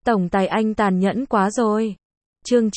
Tổng tài anh tàn nhẫn quá rồi. Chương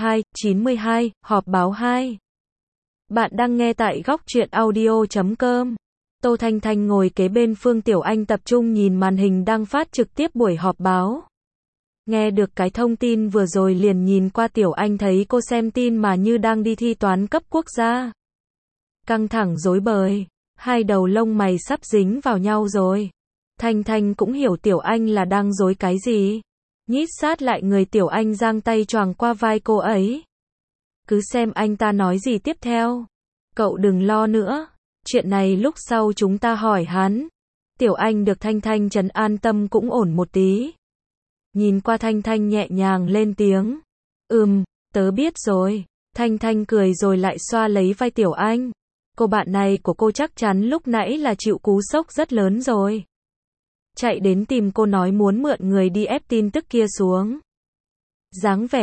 92, họp báo 2. Bạn đang nghe tại góc truyện audio.com. Tô Thanh Thanh ngồi kế bên Phương Tiểu Anh tập trung nhìn màn hình đang phát trực tiếp buổi họp báo. Nghe được cái thông tin vừa rồi liền nhìn qua Tiểu Anh thấy cô xem tin mà như đang đi thi toán cấp quốc gia. Căng thẳng rối bời, hai đầu lông mày sắp dính vào nhau rồi. Thanh Thanh cũng hiểu Tiểu Anh là đang rối cái gì. Nhít sát lại người Tiểu Anh giang tay choàng qua vai cô ấy. Cứ xem anh ta nói gì tiếp theo. Cậu đừng lo nữa. Chuyện này lúc sau chúng ta hỏi hắn. Tiểu Anh được Thanh Thanh trấn an tâm cũng ổn một tí. Nhìn qua Thanh Thanh nhẹ nhàng lên tiếng. Tớ biết rồi. Thanh Thanh cười rồi lại xoa lấy vai Tiểu Anh. Cô bạn này của cô chắc chắn lúc nãy là chịu cú sốc rất lớn rồi. Chạy đến tìm cô nói muốn mượn người đi ép tin tức kia xuống. Dáng vẻ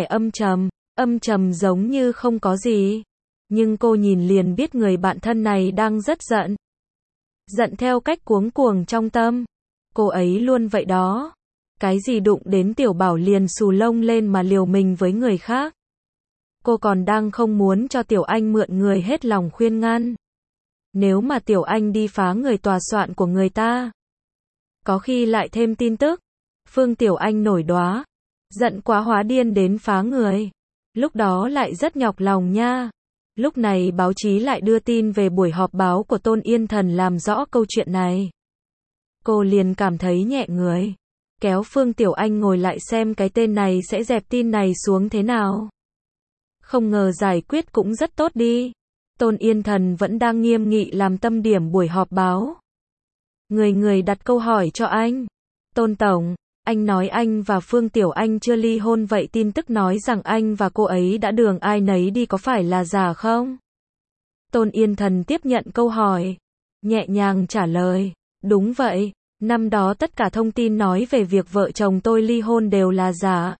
âm trầm giống như không có gì. Nhưng cô nhìn liền biết người bạn thân này đang rất giận. Giận theo cách cuống cuồng trong tâm. Cô ấy luôn vậy đó. Cái gì đụng đến Tiểu Bảo liền xù lông lên mà liều mình với người khác. Cô còn đang không muốn cho Tiểu Anh mượn người hết lòng khuyên ngăn. Nếu mà Tiểu Anh đi phá người tòa soạn của người ta. Có khi lại thêm tin tức. Phương Tiểu Anh nổi đoá. Giận quá hóa điên đến phá người. Lúc đó lại rất nhọc lòng nha. Lúc này báo chí lại đưa tin về buổi họp báo của Tôn Yên Thần làm rõ câu chuyện này. Cô liền cảm thấy nhẹ người. Kéo Phương Tiểu Anh ngồi lại xem cái tên này sẽ dẹp tin này xuống thế nào. Không ngờ giải quyết cũng rất tốt đi. Tôn Yên Thần vẫn đang nghiêm nghị làm tâm điểm buổi họp báo. Người đặt câu hỏi cho anh. Tôn Tổng, anh nói anh và Phương Tiểu Anh chưa ly hôn vậy tin tức nói rằng anh và cô ấy đã đường ai nấy đi có phải là giả không? Tôn Yên Thần tiếp nhận câu hỏi. Nhẹ nhàng trả lời. Đúng vậy, năm đó tất cả thông tin nói về việc vợ chồng tôi ly hôn đều là giả.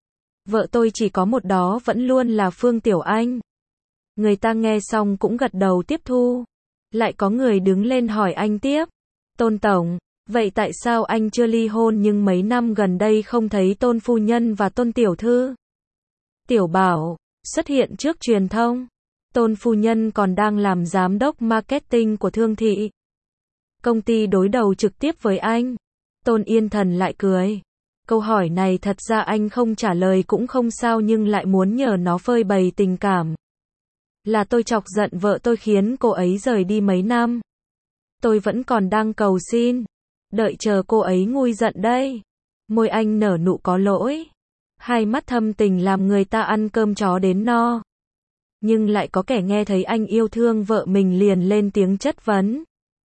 Vợ tôi chỉ có một đó vẫn luôn là Phương Tiểu Anh. Người ta nghe xong cũng gật đầu tiếp thu. Lại có người đứng lên hỏi anh tiếp. Tôn Tổng, vậy tại sao anh chưa ly hôn nhưng mấy năm gần đây không thấy Tôn Phu Nhân và Tôn Tiểu Thư? Tiểu Bảo, xuất hiện trước truyền thông. Tôn Phu Nhân còn đang làm giám đốc marketing của Thương Thị. Công ty đối đầu trực tiếp với anh. Tôn Yên Thần lại cười. Câu hỏi này thật ra anh không trả lời cũng không sao nhưng lại muốn nhờ nó phơi bày tình cảm. Là tôi chọc giận vợ tôi khiến cô ấy rời đi mấy năm. Tôi vẫn còn đang cầu xin. Đợi chờ cô ấy nguôi giận đây. Môi anh nở nụ có lỗi. Hai mắt thâm tình làm người ta ăn cơm chó đến no. Nhưng lại có kẻ nghe thấy anh yêu thương vợ mình liền lên tiếng chất vấn.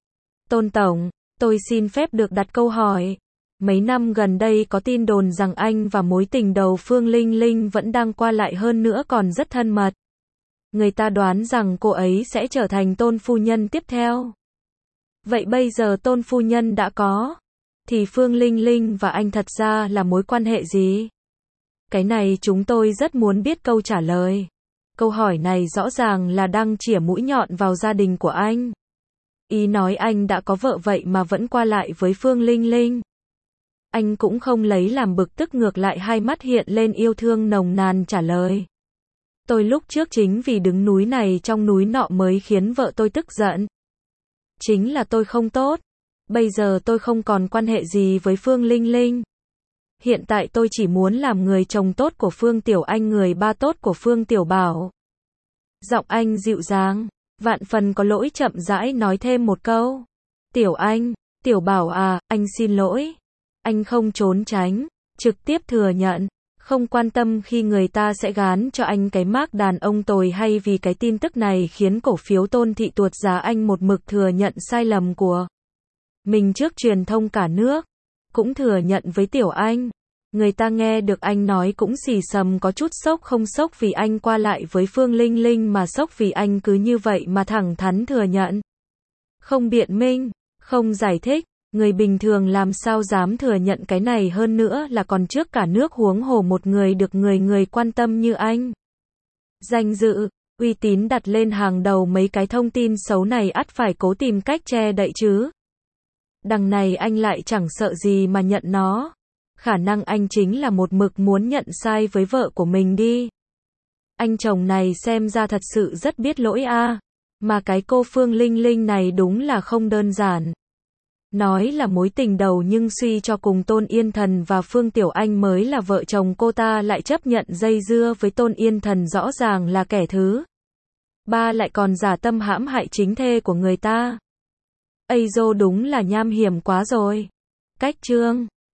Tôn Tổng, tôi xin phép được đặt câu hỏi. Mấy năm gần đây có tin đồn rằng anh và mối tình đầu Phương Linh Linh vẫn đang qua lại hơn nữa còn rất thân mật. Người ta đoán rằng cô ấy sẽ trở thành Tôn Phu Nhân tiếp theo. Vậy bây giờ Tôn Phu Nhân đã có, thì Phương Linh Linh và anh thật ra là mối quan hệ gì? Cái này chúng tôi rất muốn biết câu trả lời. Câu hỏi này rõ ràng là đang chĩa mũi nhọn vào gia đình của anh. Ý nói anh đã có vợ vậy mà vẫn qua lại với Phương Linh Linh. Anh cũng không lấy làm bực tức ngược lại hai mắt hiện lên yêu thương nồng nàn trả lời. Tôi lúc trước chính vì đứng núi này trong núi nọ mới khiến vợ tôi tức giận. Chính là tôi không tốt. Bây giờ tôi không còn quan hệ gì với Phương Linh Linh. Hiện tại tôi chỉ muốn làm người chồng tốt của Phương Tiểu Anh, người ba tốt của Phương Tiểu Bảo. Giọng anh dịu dàng, vạn phần có lỗi chậm rãi nói thêm một câu. Tiểu Anh, Tiểu Bảo à, anh xin lỗi. Anh không trốn tránh, trực tiếp thừa nhận. Không quan tâm khi người ta sẽ gán cho anh cái mác đàn ông tồi hay vì cái tin tức này khiến cổ phiếu Tôn Thị tuột giá anh một mực thừa nhận sai lầm của mình trước truyền thông cả nước. Cũng thừa nhận với Tiểu Anh. Người ta nghe được anh nói cũng xì xầm có chút sốc không sốc vì anh qua lại với Phương Linh Linh mà sốc vì anh cứ như vậy mà thẳng thắn thừa nhận. Không biện minh, không giải thích. Người bình thường làm sao dám thừa nhận cái này hơn nữa là còn trước cả nước huống hồ một người được người quan tâm như anh. Danh dự, uy tín đặt lên hàng đầu mấy cái thông tin xấu này ắt phải cố tìm cách che đậy chứ. Đằng này anh lại chẳng sợ gì mà nhận nó. Khả năng anh chính là một mực muốn nhận sai với vợ của mình đi. Anh chồng này xem ra thật sự rất biết lỗi a. Mà cái cô Phương Linh Linh này đúng là không đơn giản. Nói là mối tình đầu nhưng suy cho cùng Tôn Yên Thần và Phương Tiểu Anh mới là vợ chồng, cô ta lại chấp nhận dây dưa với Tôn Yên Thần, rõ ràng là kẻ thứ ba, lại còn giả tâm hãm hại chính thê của người ta. Ây dô, đúng là nham hiểm quá rồi. Cách chương